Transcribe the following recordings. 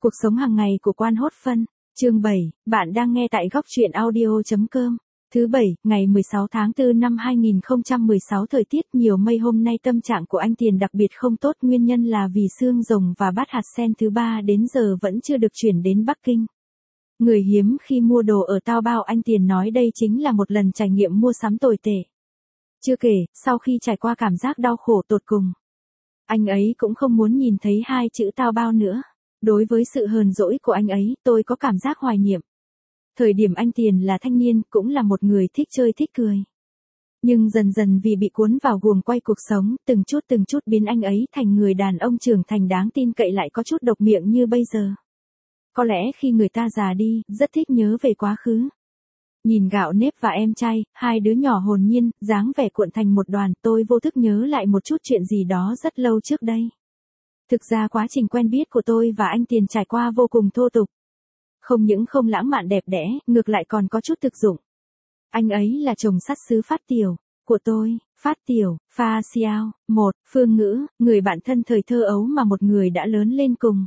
Cuộc sống hàng ngày của Quan Hốt Phân, chương 7, bạn đang nghe tại góc truyện audio.com. Thứ Bảy, ngày 16 tháng 4 năm 2016. Thời tiết nhiều mây. Hôm nay tâm trạng của anh Tiền đặc biệt không tốt, nguyên nhân là vì xương rồng và bát hạt sen thứ ba đến giờ vẫn chưa được chuyển đến Bắc Kinh. Người hiếm khi mua đồ ở Taobao, anh Tiền nói đây chính là một lần trải nghiệm mua sắm tồi tệ. Chưa kể, sau khi trải qua cảm giác đau khổ tột cùng, anh ấy cũng không muốn nhìn thấy hai chữ Taobao nữa. Đối với sự hờn dỗi của anh ấy, tôi có cảm giác hoài niệm. Thời điểm anh Tiền là thanh niên, cũng là một người thích chơi thích cười. Nhưng dần dần vì bị cuốn vào guồng quay cuộc sống, từng chút biến anh ấy thành người đàn ông trưởng thành đáng tin cậy lại có chút độc miệng như bây giờ. Có lẽ khi người ta già đi, rất thích nhớ về quá khứ. Nhìn Gạo Nếp và em trai, hai đứa nhỏ hồn nhiên, dáng vẻ cuộn thành một đoàn, tôi vô thức nhớ lại một chút chuyện gì đó rất lâu trước đây. Thực ra quá trình quen biết của tôi và anh Tiền trải qua vô cùng thô tục. Không những không lãng mạn đẹp đẽ, ngược lại còn có chút thực dụng. Anh ấy là chồng sắt xứ Phát Tiểu của tôi. Phát Tiểu, Pha Xiao, một, Phương Ngữ, người bạn thân thời thơ ấu mà một người đã lớn lên cùng.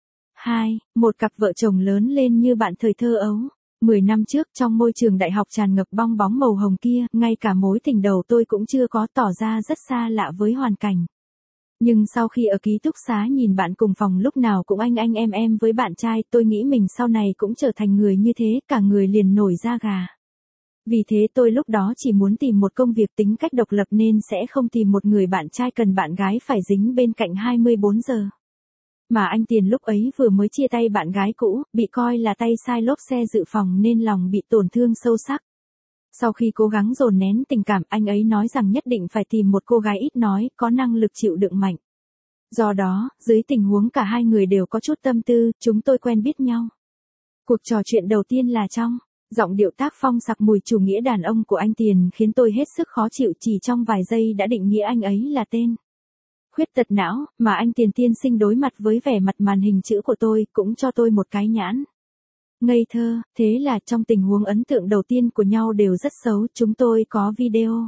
2. Một cặp vợ chồng lớn lên như bạn thời thơ ấu. 10 năm trước, trong môi trường đại học tràn ngập bong bóng màu hồng kia, ngay cả mối tình đầu tôi cũng chưa có, tỏ ra rất xa lạ với hoàn cảnh. Nhưng sau khi ở ký túc xá nhìn bạn cùng phòng lúc nào cũng anh em với bạn trai, tôi nghĩ mình sau này cũng trở thành người như thế, cả người liền nổi da gà. Vì thế tôi lúc đó chỉ muốn tìm một công việc tính cách độc lập nên sẽ không tìm một người bạn trai cần bạn gái phải dính bên cạnh 24 giờ. Mà anh Tiền lúc ấy vừa mới chia tay bạn gái cũ, bị coi là tay sai lốp xe dự phòng nên lòng bị tổn thương sâu sắc. Sau khi cố gắng dồn nén tình cảm, anh ấy nói rằng nhất định phải tìm một cô gái ít nói, có năng lực chịu đựng mạnh. Do đó, dưới tình huống cả hai người đều có chút tâm tư, chúng tôi quen biết nhau. Cuộc trò chuyện đầu tiên là trong giọng điệu tác phong sặc mùi chủ nghĩa đàn ông của anh Tiền khiến tôi hết sức khó chịu, chỉ trong vài giây đã định nghĩa anh ấy là tên khuyết tật não, mà anh Tiền tiên sinh đối mặt với vẻ mặt màn hình chữ của tôi cũng cho tôi một cái nhãn ngây thơ. Thế là trong tình huống ấn tượng đầu tiên của nhau đều rất xấu, chúng tôi có video.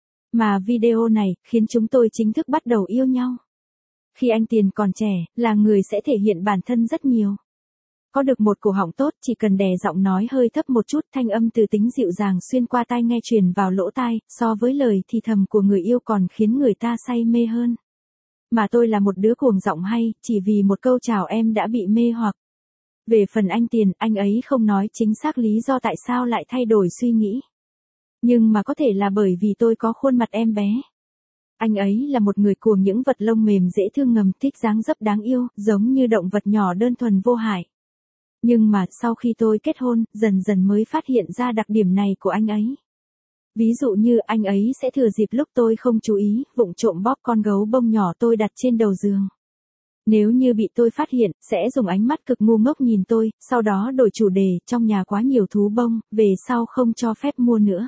Mà video này khiến chúng tôi chính thức bắt đầu yêu nhau. Khi anh Tiền còn trẻ, là người sẽ thể hiện bản thân rất nhiều. Có được một cổ họng tốt, chỉ cần đè giọng nói hơi thấp một chút, thanh âm từ tính dịu dàng xuyên qua tai nghe truyền vào lỗ tai, so với lời thì thầm của người yêu còn khiến người ta say mê hơn. Mà tôi là một đứa cuồng giọng hay, chỉ vì một câu chào em đã bị mê hoặc. Về phần anh Tiền, anh ấy không nói chính xác lý do tại sao lại thay đổi suy nghĩ. Nhưng mà có thể là bởi vì tôi có khuôn mặt em bé. Anh ấy là một người cuồng những vật lông mềm dễ thương ngầm, thích dáng dấp đáng yêu, giống như động vật nhỏ đơn thuần vô hại. Nhưng mà sau khi tôi kết hôn, dần dần mới phát hiện ra đặc điểm này của anh ấy. Ví dụ như anh ấy sẽ thừa dịp lúc tôi không chú ý, vụng trộm bóp con gấu bông nhỏ tôi đặt trên đầu giường. Nếu như bị tôi phát hiện, sẽ dùng ánh mắt cực ngu ngốc nhìn tôi, sau đó đổi chủ đề, trong nhà quá nhiều thú bông, về sau không cho phép mua nữa.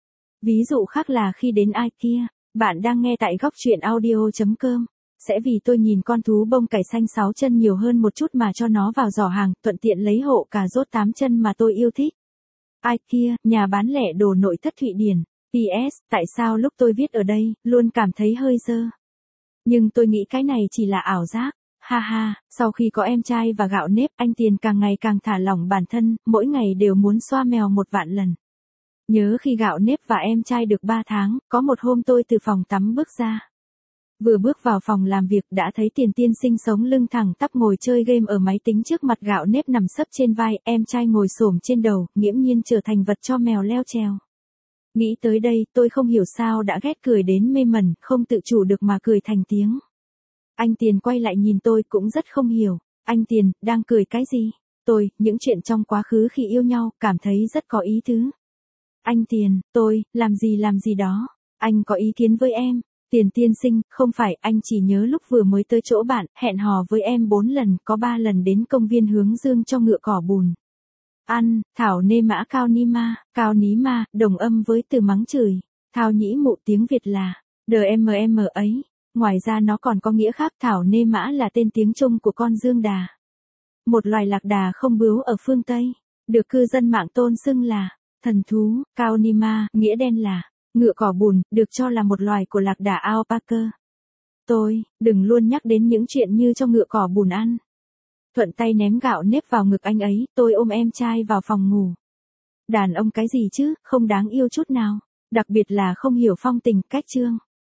Ví dụ khác là khi đến IKEA, bạn đang nghe tại góc truyện audio.com, sẽ vì tôi nhìn con thú bông cải xanh 6 chân nhiều hơn một chút mà cho nó vào giỏ hàng, thuận tiện lấy hộ cà rốt 8 chân mà tôi yêu thích. IKEA, nhà bán lẻ đồ nội thất Thụy Điển. PS, tại sao lúc tôi viết ở đây, luôn cảm thấy hơi dơ. Nhưng tôi nghĩ cái này chỉ là ảo giác. Ha ha, sau khi có em trai và Gạo Nếp, anh Tiền càng ngày càng thả lỏng bản thân, mỗi ngày đều muốn xoa mèo 1 vạn lần. Nhớ khi Gạo Nếp và em trai được 3 tháng, có một hôm tôi từ phòng tắm bước ra. Vừa bước vào phòng làm việc đã thấy Tiền tiên sinh sống lưng thẳng tắp ngồi chơi game ở máy tính, trước mặt Gạo Nếp nằm sấp trên vai, em trai ngồi xổm trên đầu, nghiễm nhiên trở thành vật cho mèo leo trèo. Nghĩ tới đây, tôi không hiểu sao đã ghét cười đến mê mẩn, không tự chủ được mà cười thành tiếng. Anh Tiền quay lại nhìn tôi cũng rất không hiểu. Anh Tiền, đang cười cái gì? Tôi, những chuyện trong quá khứ khi yêu nhau, cảm thấy rất có ý tứ. Anh Tiền, tôi, làm gì đó. Anh có ý kiến với em. Tiền tiên sinh, không phải, anh chỉ nhớ lúc vừa mới tới chỗ bạn, hẹn hò với em 4 lần, có 3 lần đến công viên hướng dương cho ngựa cỏ bùn. Ăn, thảo nê mã cao ní ma, đồng âm với từ mắng chửi. Thao nhĩ mụ tiếng Việt là, DMM ấy. Ngoài ra nó còn có nghĩa khác, thảo nê mã là tên tiếng Trung của con dương đà. Một loài lạc đà không bướu ở phương Tây, được cư dân mạng tôn xưng là thần thú. Cao ni ma, nghĩa đen là ngựa cỏ bùn, được cho là một loài của lạc đà alpaca. Tôi, đừng luôn nhắc đến những chuyện như cho ngựa cỏ bùn ăn. thuận tay ném gạo nếp vào ngực anh ấy, tôi ôm em trai vào phòng ngủ. Đàn ông cái gì chứ, không đáng yêu chút nào, đặc biệt là không hiểu phong tình, cách trương.